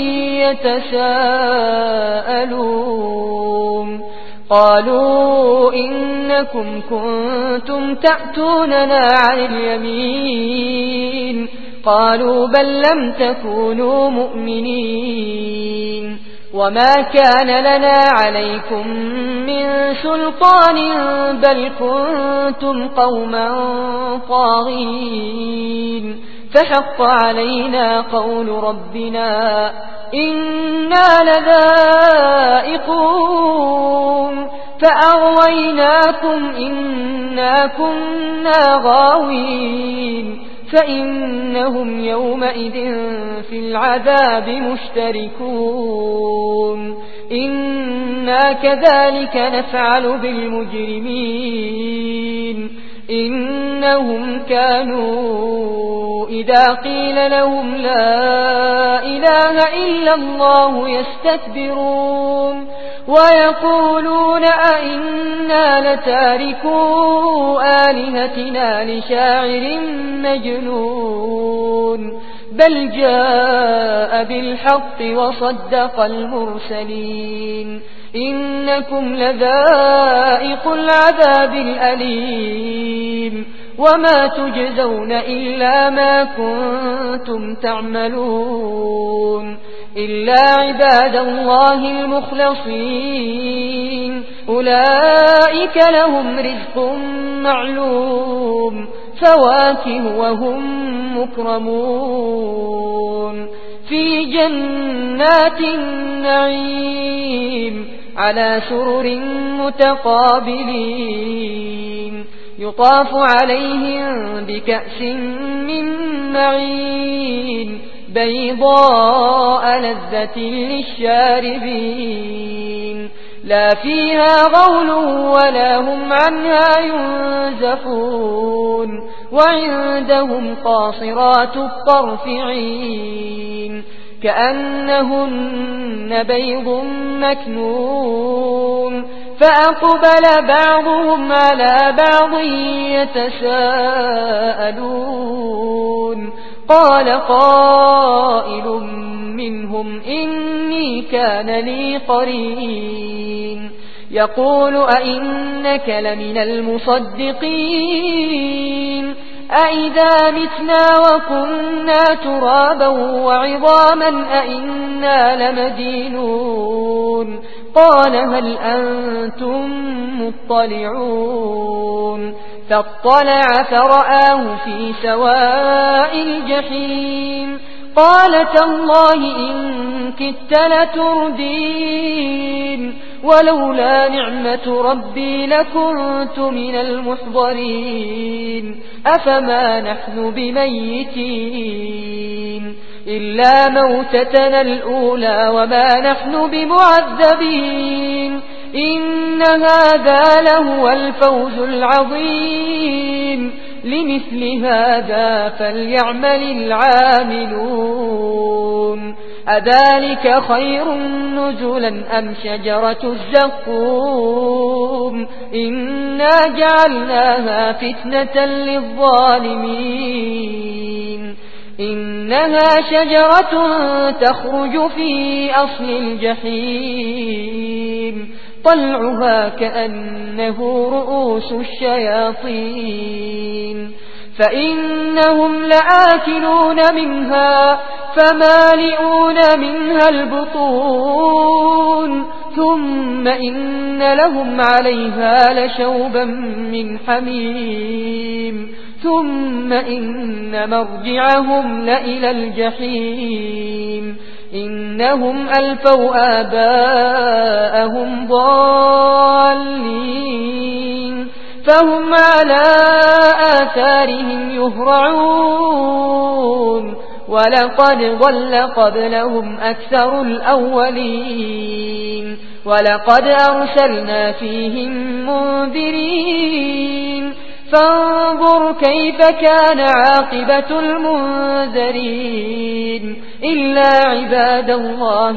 يتساءلون قالوا إنكم كنتم تأتوننا عن اليمين، قالوا بل لم تكونوا مؤمنين وما كان لنا عليكم من سلطان بل كنتم قوما طاغين، فحق علينا قول ربنا إنا لذائقون فأغويناكم إنا كنا غاوين، فإنهم يومئذ في العذاب مشتركون. إنا كذلك نفعل بالمجرمين إنهم كانوا إذا قيل لهم لا إله إلا الله يستكبرون ويقولون أئنا لتاركو آلهتنا لشاعر مجنون، بل جاء بالحق وصدق المرسلين. إنكم لذائق العذاب الأليم وما تجزون إلا ما كنتم تعملون إلا عباد الله المخلصين أولئك لهم رزق معلوم فواكه وهم مكرمون في جنات النعيم على سرر متقابلين يطاف عليهم بكأس من معين بيضاء لذة للشاربين لا فيها غول ولا هم عنها ينزفون وعندهم قاصرات الطرف عين كأنهن بيض مكنون فأقبل بعضهم على بعض يتساءلون قال قائل منهم إني كان لي قرين يقول أئنك لمن المصدقين أئذا متنا وكنا ترابا وعظاما أئنا لمدينون قال هل أنتم مطلعون فاطلع فرآه في سواء الجحيم قال تالله إن كدت لتردين ولولا نعمة ربي لكنت من المحضرين أفما نحن بميتين إلا موتتنا الأولى وما نحن بمعذبين إن هذا لهو الفوز العظيم لمثل هذا فليعمل العاملون أذلك خير نزلا أم شجرة الزقوم إنا جعلناها فتنة للظالمين إنها شجرة تخرج في أصل الجحيم طلعها كأنه رؤوس الشياطين فإنهم لآكلون منها فمالئون منها البطون ثم إن لهم عليها لشوبا من حميم ثم إن مرجعهم لإلى الجحيم إنهم ألفوا آباءهم ضالين فهم على آثارهم يهرعون ولقد ضل قبلهم أكثر الأولين ولقد أرسلنا فيهم منذرين فانظر كيف كان عاقبة المنذرين إلا عباد الله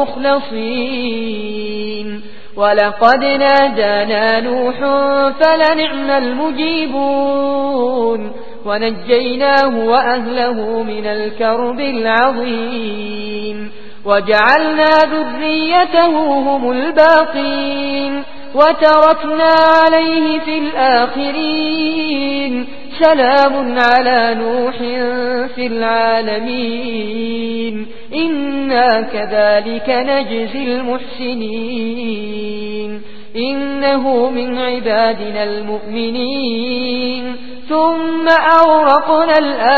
المخلصين ولقد نادانا نوح فلنعم المجيبون ونجيناه وأهله من الكرب العظيم وجعلنا ذريته هم الباقين وتركنا عليه في الآخرين سلام على نوح في العالمين إنا كذلك نجزي المحسنين إنه من عبادنا المؤمنين ثم أورقنا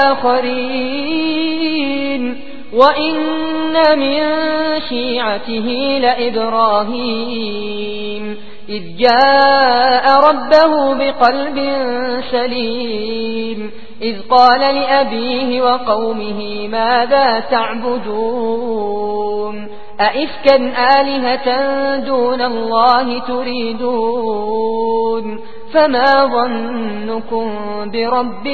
الآخرين وإن من شيعته لإبراهيم إذ جاء ربه بقلب سليم إذ قال لأبيه وقومه ماذا تعبدون أئفكا آلهة دون الله تريدون فما ظنكم برب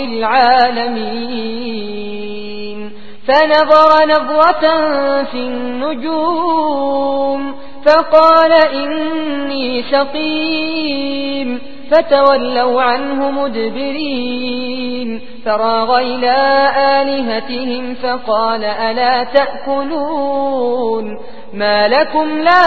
العالمين فنظر نظرة في النجوم فقال إني سقيم فتولوا عنه مدبرين فراغ إلى آلهتهم فقال ألا تأكلون ما لكم لا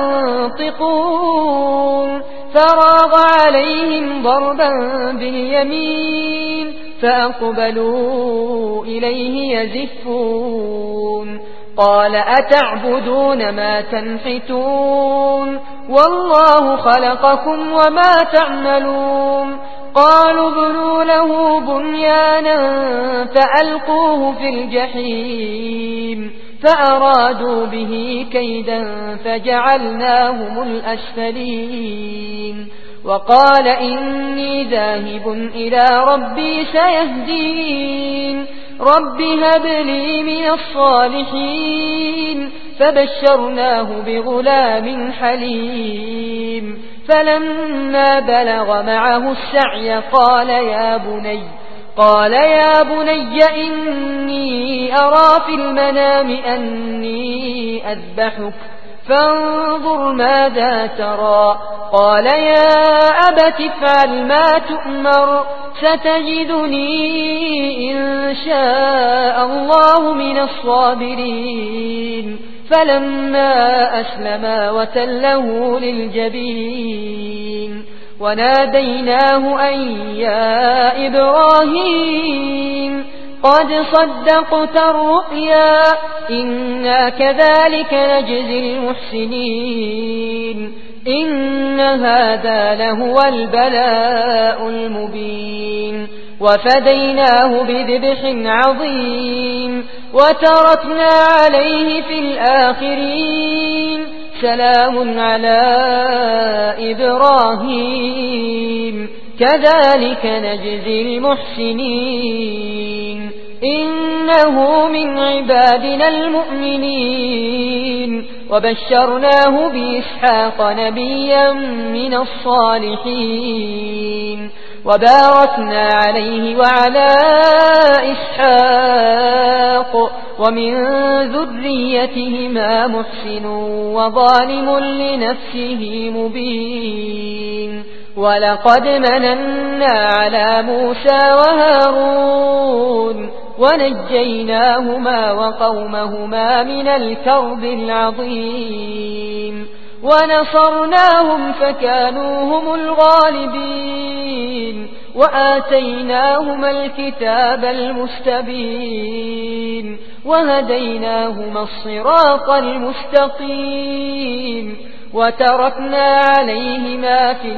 تنطقون فراغ عليهم ضربا باليمين فأقبلوا إليه يزفون قال أتعبدون ما تنحتون والله خلقكم وما تعملون قالوا ابنوا له بنيانا فألقوه في الجحيم فأرادوا به كيدا فجعلناهم الأسفلين وقال إني ذاهب إلى ربي سيهدين رب هب لي من الصالحين فبشرناه بغلام حليم فلما بلغ معه السعي قال يا بني إني أرى في المنام أني أذبحك فانظر ماذا ترى قال يا أبت افعل ما تؤمر ستجدني إن شاء الله من الصابرين فلما أسلما وتله للجبين وناديناه أن يا إبراهيم قد صدقت الرؤيا إنا كذلك نجزي المحسنين إن هذا لهو البلاء المبين وفديناه بذبح عظيم وتركنا عليه في الآخرين سلام على إبراهيم كذلك نجزي المحسنين إنه من عبادنا المؤمنين وبشرناه بإسحاق نبيا من الصالحين وباركنا عليه وعلى إسحاق ومن ذريتهما محسن وظالم لنفسه مبين ولقد مننا على موسى وهارون ونجيناهما وقومهما من الكرب العظيم ونصرناهم فكانوا هم الغالبين وآتيناهما الكتاب المستبين وهديناهما الصراط المستقيم وتركنا عليهما في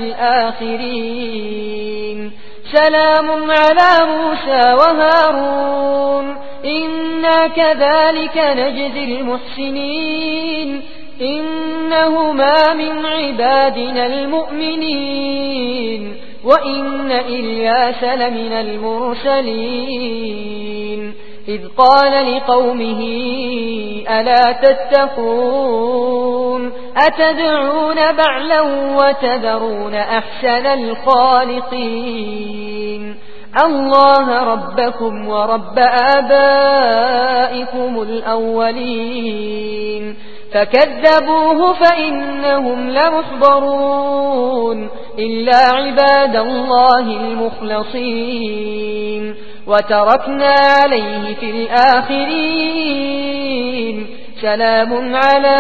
الآخرين سلام على موسى وهارون إن إنا كذلك نجزي المحسنين إنهما من عبادنا المؤمنين وإن إلياس لمن المرسلين إذ قال لقومه ألا تتقون أتدعون بعلا وتذرون أحسن الخالقين الله ربكم ورب آبائكم الأولين فكذبوه فإنهم لمحضرون إلا عباد الله المخلصين وتركنا عليه في الآخرين سلام على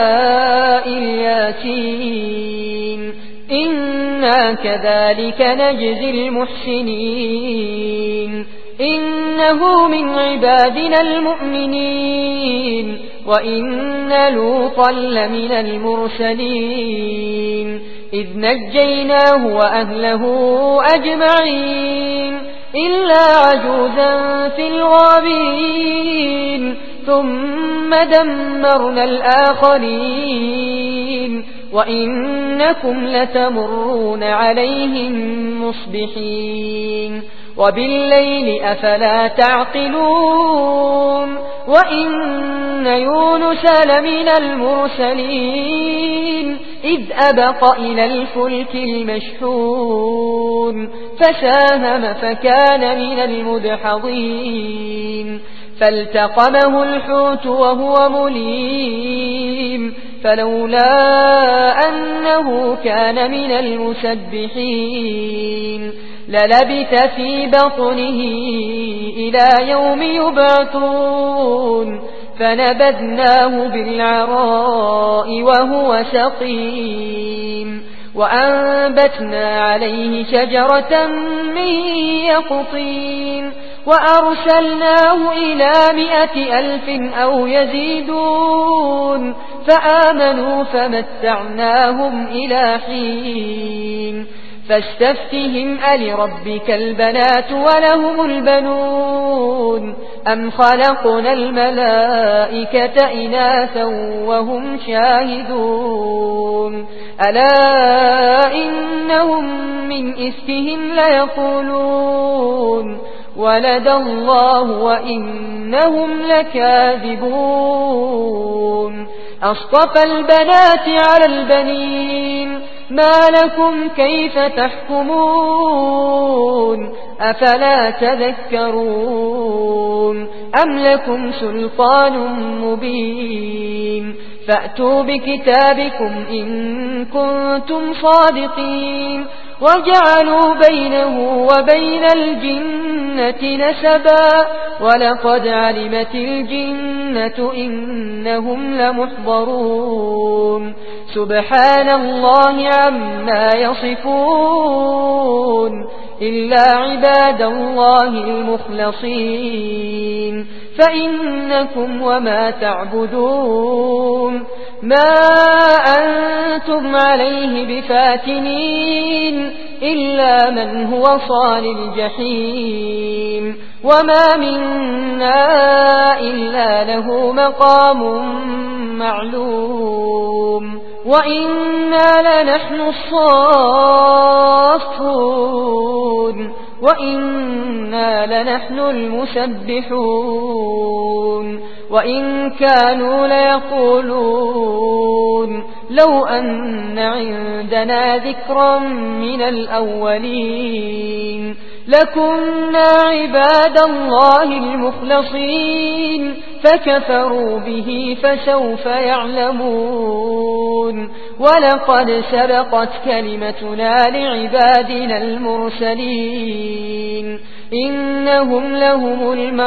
الياسين إنا كذلك نجزي المحسنين إنه من عبادنا المؤمنين وإن لوطا لمن المرسلين إذ نجيناه وأهله أجمعين إلا عجوزا في الغابرين ثم دمرنا الآخرين وإنكم لتمرون عليهم مصبحين وبالليل أفلا تعقلون وإن يونس لمن المرسلين إذ أبق إلى الفلك المشحون فساهم فكان من المدحضين فالتقمه الحوت وهو مليم فلولا أنه كان من المسبحين للبث في بطنه إلى يوم يبعثون فنبذناه بالعراء وهو سقيم وأنبتنا عليه شجرة من يقطين وأرسلناه إلى 100,000 أو يزيدون فآمنوا فمتعناهم إلى حين فاستفتهم ألربك البنات ولهم البنون أم خلقنا الملائكة إناثا وهم شاهدون ألا إنهم من إفكهم ليقولون ولد الله وإنهم لكاذبون أصطفى البنات على البنين ما لكم كيف تحكمون أفلا تذكرون أم لكم سلطان مبين فأتوا بكتابكم إن كنتم صادقين وجعلوا بينه وبين الجنة نسبا ولقد علمت الجنة إنهم لمحضرون سبحان الله عما يصفون إلا عباد الله المخلصين فإنكم وما تعبدون ما أنتم عليه بفاتنين إلا من هو صال الجحيم وما منا إلا له مقام معلوم وإنا لنحن الصافون وإنا لنحن المسبحون وإن كانوا ليقولون لو أن عندنا ذكرا من الأولين لكنا عباد الله المخلصين فكفروا به فسوف يعلمون ولقد سبقت كلمتنا لعبادنا المرسلين إنهم لهم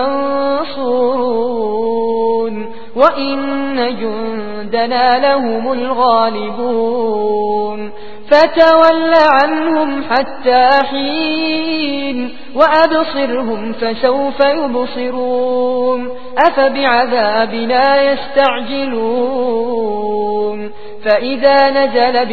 المنصورون وإن جندنا لهم الغالبون فتول عنهم حتى حين وأبصرهم فسوف يبصرون أفبعذابنا يستعجلون فإذا نزل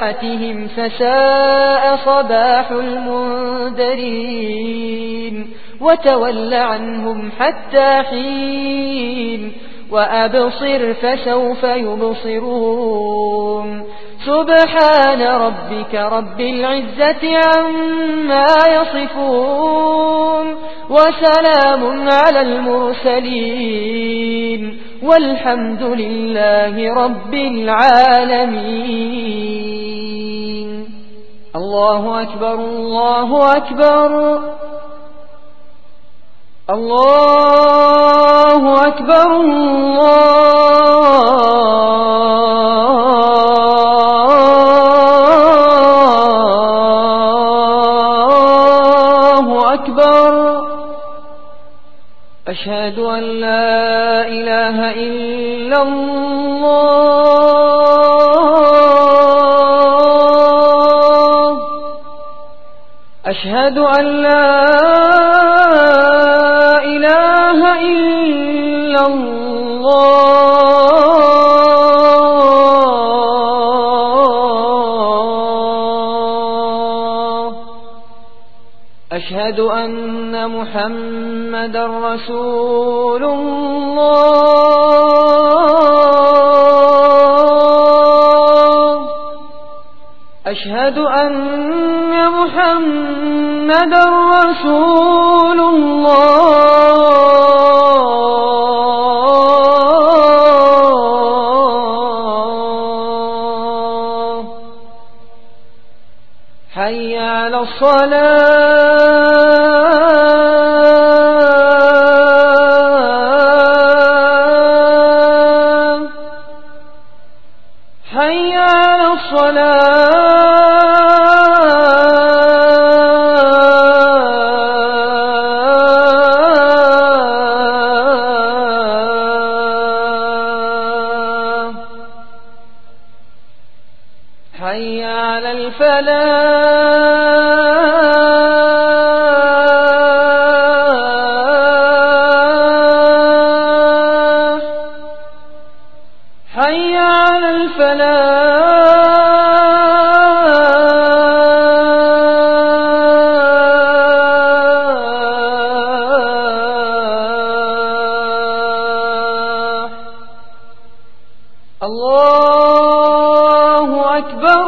بساحتهم فساء صباح المنذرين وتول عنهم حتى حين وأبصر فسوف يبصرون سبحان ربك رب العزة عما يصفون وسلام على المرسلين والحمد لله رب العالمين. الله أكبر الله أكبر الله أكبر الله أكبر أشهد أن لا إله إلا الله أشهد أن لا إله إلا الله أشهد أن محمدا رسول الله أشهد أن محمدا رسول الله حي على الصلاة حي على الصلاة حي على الفلاح حي على الفلاح الله أكبر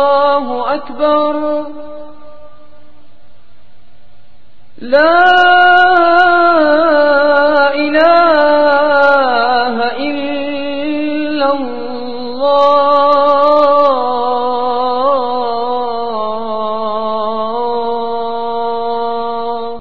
الله أكبر لا